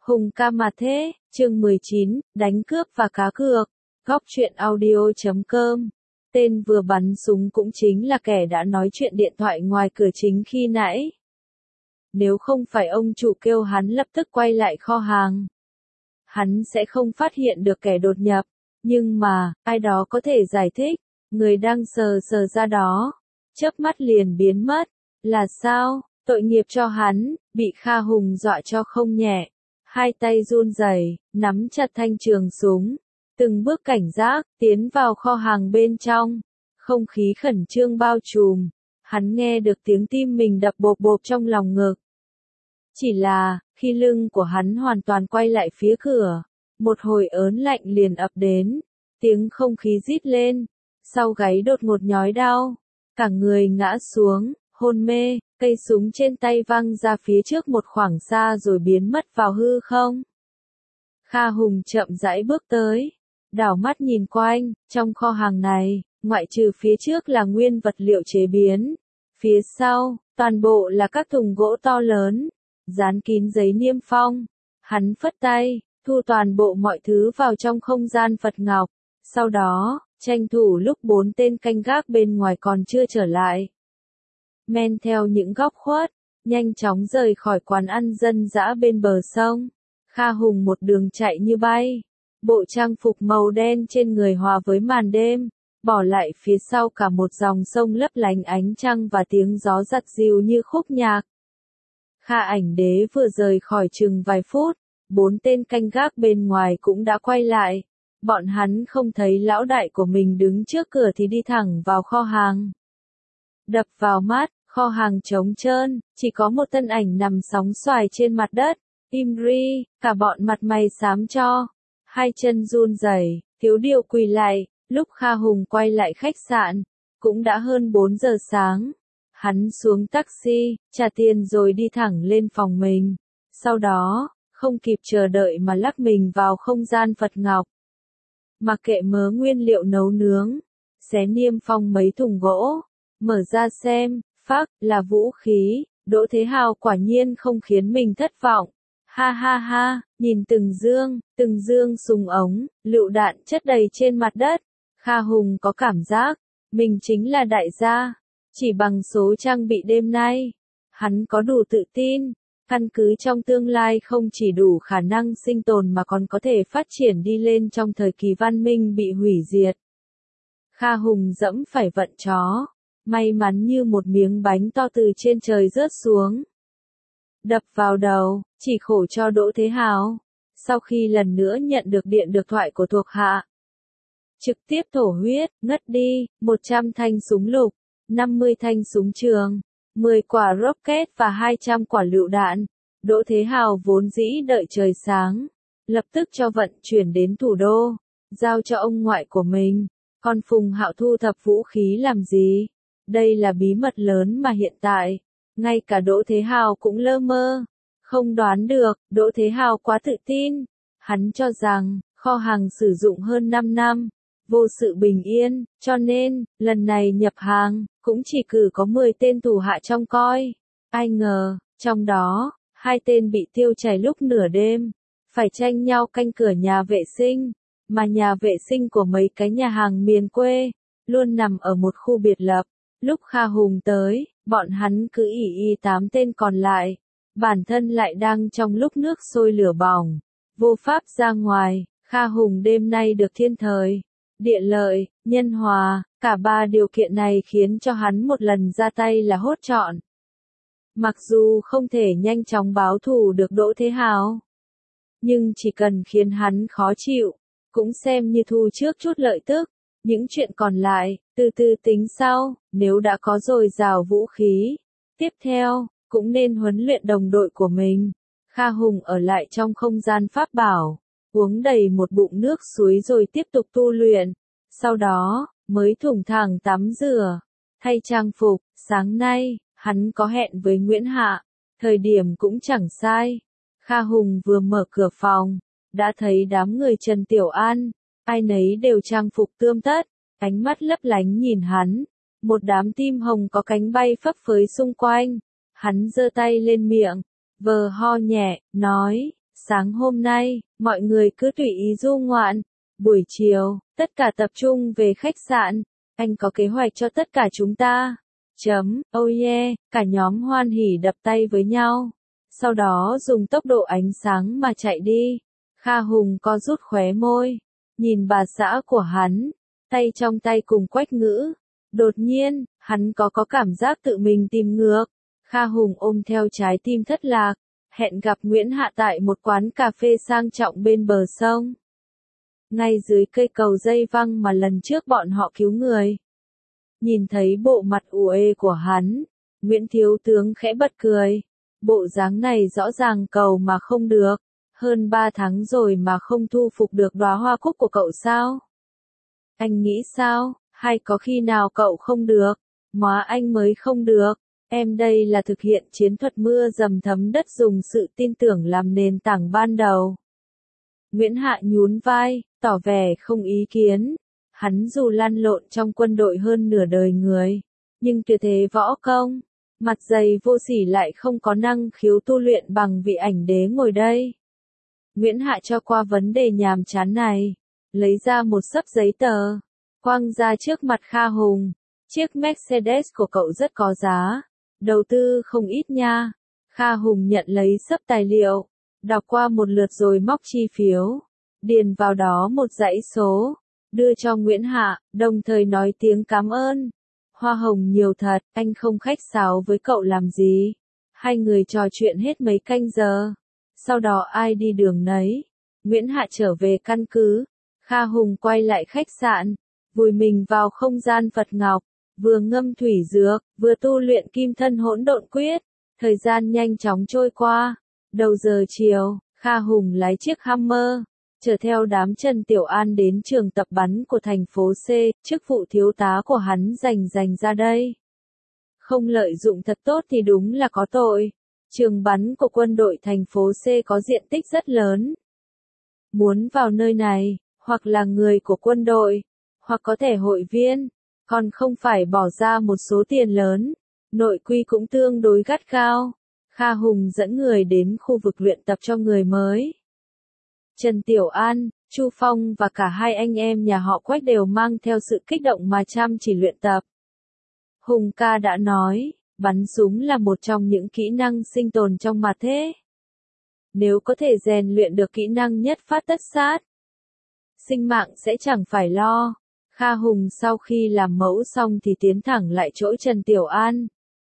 Hùng ca mà thế, chương 19, đánh cướp và cá cược. Góc truyện audio.com. Tên vừa bắn súng cũng chính là kẻ đã nói chuyện điện thoại ngoài cửa chính khi nãy. Nếu không phải ông chủ kêu hắn lập tức quay lại kho hàng, hắn sẽ không phát hiện được kẻ đột nhập. Nhưng mà, ai đó có thể giải thích, người đang sờ ra đó, chớp mắt liền biến mất. Là sao? Tội nghiệp cho hắn, bị Kha Hùng dọa cho không nhẹ. Hai tay run rẩy, nắm chặt thanh trường súng, từng bước cảnh giác, tiến vào kho hàng bên trong. Không khí khẩn trương bao trùm, hắn nghe được tiếng tim mình đập bộp bộp trong lòng ngực. Chỉ là, khi lưng của hắn hoàn toàn quay lại phía cửa, một hồi ớn lạnh liền ập đến, tiếng không khí rít lên, sau gáy đột ngột nhói đau, cả người ngã xuống, hôn mê, cây súng trên tay văng ra phía trước một khoảng xa rồi biến mất vào hư không. Kha Hùng chậm rãi bước tới, đảo mắt nhìn quanh, trong kho hàng này, ngoại trừ phía trước là nguyên vật liệu chế biến, phía sau, toàn bộ là các thùng gỗ to lớn, dán kín giấy niêm phong. Hắn phất tay, thu toàn bộ mọi thứ vào trong không gian Phật Ngọc, sau đó, tranh thủ lúc 4 tên canh gác bên ngoài còn chưa trở lại. Men theo những góc khuất, nhanh chóng rời khỏi quán ăn dân dã bên bờ sông. Kha Hùng một đường chạy như bay, bộ trang phục màu đen trên người hòa với màn đêm, bỏ lại phía sau cả một dòng sông lấp lánh ánh trăng và tiếng gió giặt dịu như khúc nhạc. Kha Ảnh Đế vừa rời khỏi chừng vài phút, 4 tên canh gác bên ngoài cũng đã quay lại. Bọn hắn không thấy lão đại của mình đứng trước cửa thì đi thẳng vào kho hàng. Đập vào mắt, kho hàng trống trơn, chỉ có một thân ảnh nằm sóng xoài trên mặt đất. Imri, cả bọn mặt mày xám cho, hai chân run rẩy, thiếu điều quỳ lại. Lúc Kha Hùng quay lại khách sạn, cũng đã hơn 4 giờ sáng. Hắn xuống taxi, trả tiền rồi đi thẳng lên phòng mình. Sau đó, không kịp chờ đợi mà lắc mình vào không gian Phật Ngọc. Mặc kệ mớ nguyên liệu nấu nướng, xé niêm phong mấy thùng gỗ, mở ra xem, phác, là vũ khí. Đỗ Thế Hào quả nhiên không khiến mình thất vọng. Ha ha ha, nhìn từng dương súng ống, lựu đạn chất đầy trên mặt đất. Kha Hùng có cảm giác, mình chính là đại gia. Chỉ bằng số trang bị đêm nay, hắn có đủ tự tin, căn cứ trong tương lai không chỉ đủ khả năng sinh tồn mà còn có thể phát triển đi lên trong thời kỳ văn minh bị hủy diệt. Kha Hùng dẫm phải vận chó, may mắn như một miếng bánh to từ trên trời rớt xuống. Đập vào đầu, chỉ khổ cho Đỗ Thế Hào. Sau khi lần nữa nhận được điện thoại của thuộc hạ, trực tiếp thổ huyết, ngất đi. 100 thanh súng lục, 50 thanh súng trường, 10 quả rocket và 200 quả lựu đạn. Đỗ Thế Hào vốn dĩ đợi trời sáng, lập tức cho vận chuyển đến thủ đô, giao cho ông ngoại của mình. Còn Phùng Hạo thu thập vũ khí làm gì? Đây là bí mật lớn mà hiện tại, ngay cả Đỗ Thế Hào cũng lơ mơ, không đoán được. Đỗ Thế Hào quá tự tin, hắn cho rằng, kho hàng sử dụng hơn 5 năm, vô sự bình yên, cho nên, lần này nhập hàng, cũng chỉ cử có 10 tên thủ hạ trông coi. Ai ngờ, trong đó, 2 tên bị tiêu chảy lúc nửa đêm, phải tranh nhau canh cửa nhà vệ sinh, mà nhà vệ sinh của mấy cái nhà hàng miền quê, luôn nằm ở một khu biệt lập. Lúc Kha Hùng tới, bọn hắn cứ ỷ 8 tên còn lại, bản thân lại đang trong lúc nước sôi lửa bỏng, vô pháp ra ngoài. Kha Hùng đêm nay được thiên thời, địa lợi, nhân hòa, cả 3 điều kiện này khiến cho hắn một lần ra tay là hốt trọn. Mặc dù không thể nhanh chóng báo thù được Đỗ Thế Hào, nhưng chỉ cần khiến hắn khó chịu, cũng xem như thu trước chút lợi tức. Những chuyện còn lại, từ từ tính sau. Nếu đã có dồi dào vũ khí, tiếp theo, cũng nên huấn luyện đồng đội của mình. Kha Hùng ở lại trong không gian pháp bảo, uống đầy một bụng nước suối rồi tiếp tục tu luyện. Sau đó, mới thủng thẳng tắm rửa, thay trang phục. Sáng nay, hắn có hẹn với Nguyễn Hạ, thời điểm cũng chẳng sai. Kha Hùng vừa mở cửa phòng, đã thấy đám người Trần Tiểu An, ai nấy đều trang phục tươm tất, ánh mắt lấp lánh nhìn hắn. Một đám tim hồng có cánh bay phấp phới xung quanh. Hắn giơ tay lên miệng, vờ ho nhẹ, nói, Sáng hôm nay, mọi người cứ tùy ý du ngoạn. Buổi chiều, tất cả tập trung về khách sạn. Anh có kế hoạch cho tất cả chúng ta. Oh yeah, cả nhóm hoan hỉ đập tay với nhau. Sau đó dùng tốc độ ánh sáng mà chạy đi. Kha Hùng co rút khóe môi. Nhìn bà xã của hắn. Tay trong tay cùng Quách Ngữ. Đột nhiên, hắn có cảm giác tự mình tìm ngược. Kha Hùng ôm theo trái tim thất lạc. Hẹn gặp Nguyễn Hạ tại một quán cà phê sang trọng bên bờ sông. Ngay dưới cây cầu dây văng mà lần trước bọn họ cứu người. Nhìn thấy bộ mặt ủ ê của hắn, Nguyễn Thiếu Tướng khẽ bật cười. Bộ dáng này rõ ràng cầu mà không được. Hơn 3 tháng rồi mà không thu phục được đóa hoa cúc của cậu sao? Anh nghĩ sao? Hay có khi nào cậu không được? Má anh mới không được. Em đây là thực hiện chiến thuật mưa dầm thấm đất dùng sự tin tưởng làm nền tảng ban đầu. Nguyễn Hạ nhún vai, tỏ vẻ không ý kiến. Hắn dù lăn lộn trong quân đội hơn nửa đời người, nhưng tuyệt thế võ công, mặt dày vô sỉ lại không có năng khiếu tu luyện bằng vị ảnh đế ngồi đây. Nguyễn Hạ cho qua vấn đề nhàm chán này, lấy ra một xấp giấy tờ, quăng ra trước mặt Kha Hùng. Chiếc Mercedes của cậu rất có giá, đầu tư không ít nha. Kha Hùng nhận lấy xấp tài liệu, đọc qua một lượt rồi móc chi phiếu, điền vào đó một dãy số, đưa cho Nguyễn Hạ, đồng thời nói tiếng cảm ơn. Hoa hồng nhiều thật, anh không khách sáo với cậu làm gì. Hai người trò chuyện hết mấy canh giờ. Sau đó ai đi đường nấy. Nguyễn Hạ trở về căn cứ. Kha Hùng quay lại khách sạn, vùi mình vào không gian Phật Ngọc, vừa ngâm thủy dược, vừa tu luyện kim thân hỗn độn quyết. Thời gian nhanh chóng trôi qua. Đầu giờ chiều, Kha Hùng lái chiếc Hummer, chở theo đám Trần Tiểu An đến trường tập bắn của thành phố C, chức vụ thiếu tá của hắn dành ra đây. Không lợi dụng thật tốt thì đúng là có tội. Trường bắn của quân đội thành phố C có diện tích rất lớn. Muốn vào nơi này, hoặc là người của quân đội, hoặc có thể hội viên, còn không phải bỏ ra một số tiền lớn. Nội quy cũng tương đối gắt gao. Kha Hùng dẫn người đến khu vực luyện tập cho người mới. Trần Tiểu An, Chu Phong và cả hai anh em nhà họ Quách đều mang theo sự kích động mà chăm chỉ luyện tập. Hùng ca đã nói, bắn súng là một trong những kỹ năng sinh tồn trong mặt thế. Nếu có thể rèn luyện được kỹ năng nhất phát tất sát, sinh mạng sẽ chẳng phải lo. Kha Hùng sau khi làm mẫu xong thì tiến thẳng lại chỗ Trần Tiểu An.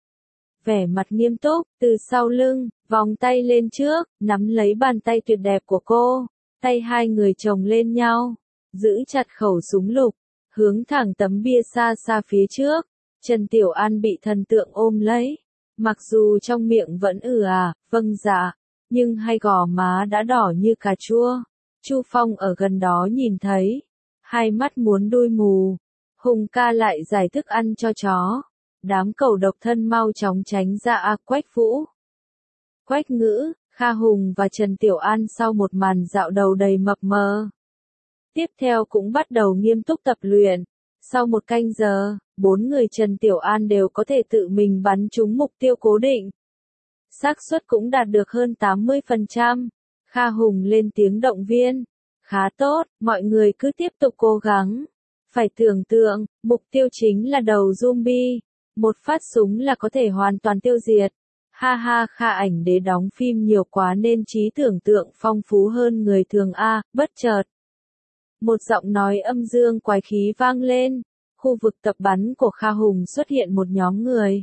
Vẻ mặt nghiêm túc, từ sau lưng, vòng tay lên trước, nắm lấy bàn tay tuyệt đẹp của cô. Tay hai người chồng lên nhau, giữ chặt khẩu súng lục, hướng thẳng tấm bia xa xa phía trước. Trần Tiểu An bị thần tượng ôm lấy. Mặc dù trong miệng vẫn vâng dạ, nhưng hai gò má đã đỏ như cà chua. Chu Phong ở gần đó nhìn thấy, hai mắt muốn đui mù. Hùng ca lại giải thức ăn cho chó. Đám cẩu độc thân mau chóng tránh ra Quách Vũ. Quách Ngữ, Kha Hùng và Trần Tiểu An sau một màn dạo đầu đầy mập mờ. Tiếp theo cũng bắt đầu nghiêm túc tập luyện. Sau một canh giờ, 4 người Trần Tiểu An đều có thể tự mình bắn trúng mục tiêu cố định. Xác suất cũng đạt được hơn 80%. Kha Hùng lên tiếng động viên. Khá tốt, mọi người cứ tiếp tục cố gắng. Phải tưởng tượng, mục tiêu chính là đầu zombie. Một phát súng là có thể hoàn toàn tiêu diệt. Ha ha, Kha ảnh đế đóng phim nhiều quá nên trí tưởng tượng phong phú hơn người thường bất chợt. Một giọng nói âm dương quái khí vang lên. Khu vực tập bắn của Kha Hùng xuất hiện một nhóm người.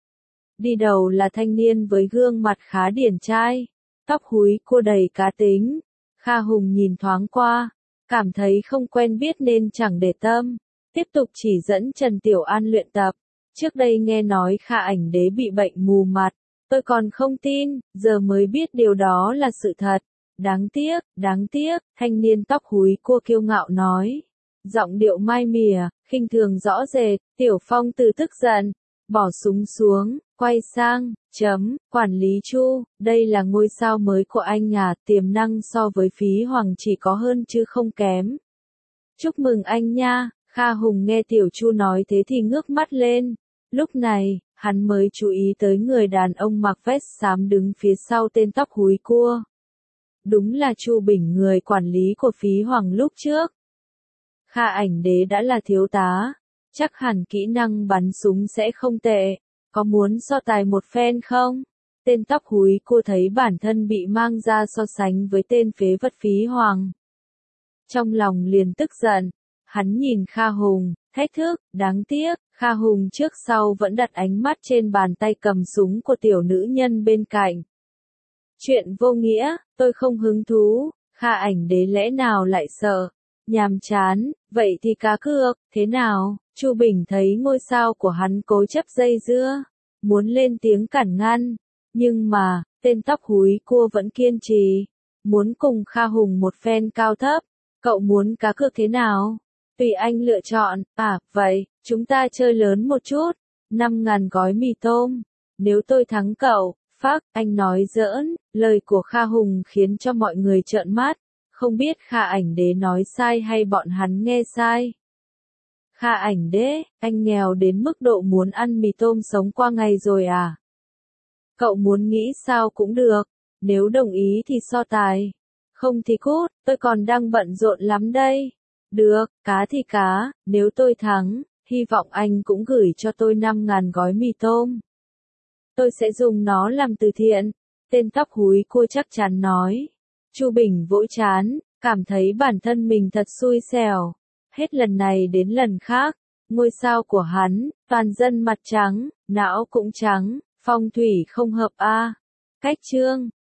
Đi đầu là thanh niên với gương mặt khá điển trai, tóc húi cua đầy cá tính. Kha Hùng nhìn thoáng qua, cảm thấy không quen biết nên chẳng để tâm. Tiếp tục chỉ dẫn Trần Tiểu An luyện tập. Trước đây nghe nói Kha ảnh đế bị bệnh mù mặt, tôi còn không tin, giờ mới biết điều đó là sự thật. Đáng tiếc, thanh niên tóc húi cua kiêu ngạo nói. Giọng điệu mai mỉa, khinh thường rõ rệt. Tiểu Phong từ tức giận, bỏ súng xuống, quay sang, quản lý Chu, đây là ngôi sao mới của anh tiềm năng so với Phí Hoàng chỉ có hơn chứ không kém. Chúc mừng anh nha. Kha Hùng nghe Tiểu Chu nói thế thì ngước mắt lên. Lúc này, hắn mới chú ý tới người đàn ông mặc vest xám đứng phía sau tên tóc húi cua. Đúng là Chu Bình người quản lý của phí hoàng lúc trước. Kha Ảnh Đế đã là thiếu tá, chắc hẳn kỹ năng bắn súng sẽ không tệ, có muốn so tài một phen không? Tên tóc húi cô thấy bản thân bị mang ra so sánh với tên phế vật phí hoàng. Trong lòng liền tức giận, hắn nhìn Kha Hùng, thách thức, đáng tiếc, Kha Hùng trước sau vẫn đặt ánh mắt trên bàn tay cầm súng của tiểu nữ nhân bên cạnh. Chuyện vô nghĩa, tôi không hứng thú, Kha Ảnh Đế lẽ nào lại sợ, nhàm chán, vậy thì cá cược, thế nào? Chu Bình thấy ngôi sao của hắn cố chấp dây dưa, muốn lên tiếng cản ngăn, nhưng mà, tên tóc húi cua vẫn kiên trì, muốn cùng Kha Hùng một phen cao thấp, cậu muốn cá cược thế nào? Tùy anh lựa chọn, vậy, chúng ta chơi lớn một chút, 5.000 gói mì tôm, nếu tôi thắng cậu, phác, anh nói giỡn, lời của Kha Hùng khiến cho mọi người trợn mắt, không biết Kha Ảnh Đế nói sai hay bọn hắn nghe sai. Kha Ảnh Đế, anh nghèo đến mức độ muốn ăn mì tôm sống qua ngày rồi à? Cậu muốn nghĩ sao cũng được, nếu đồng ý thì so tài, không thì cút, tôi còn đang bận rộn lắm đây. Được, cá thì cá, nếu tôi thắng, hy vọng anh cũng gửi cho tôi 5.000 gói mì tôm. Tôi sẽ dùng nó làm từ thiện, tên tóc húi cua chắc chắn nói. Chu Bình vỗ trán, cảm thấy bản thân mình thật xui xẻo. Hết lần này đến lần khác, ngôi sao của hắn, toàn dân mặt trắng, não cũng trắng, phong thủy không hợp a. Cách chương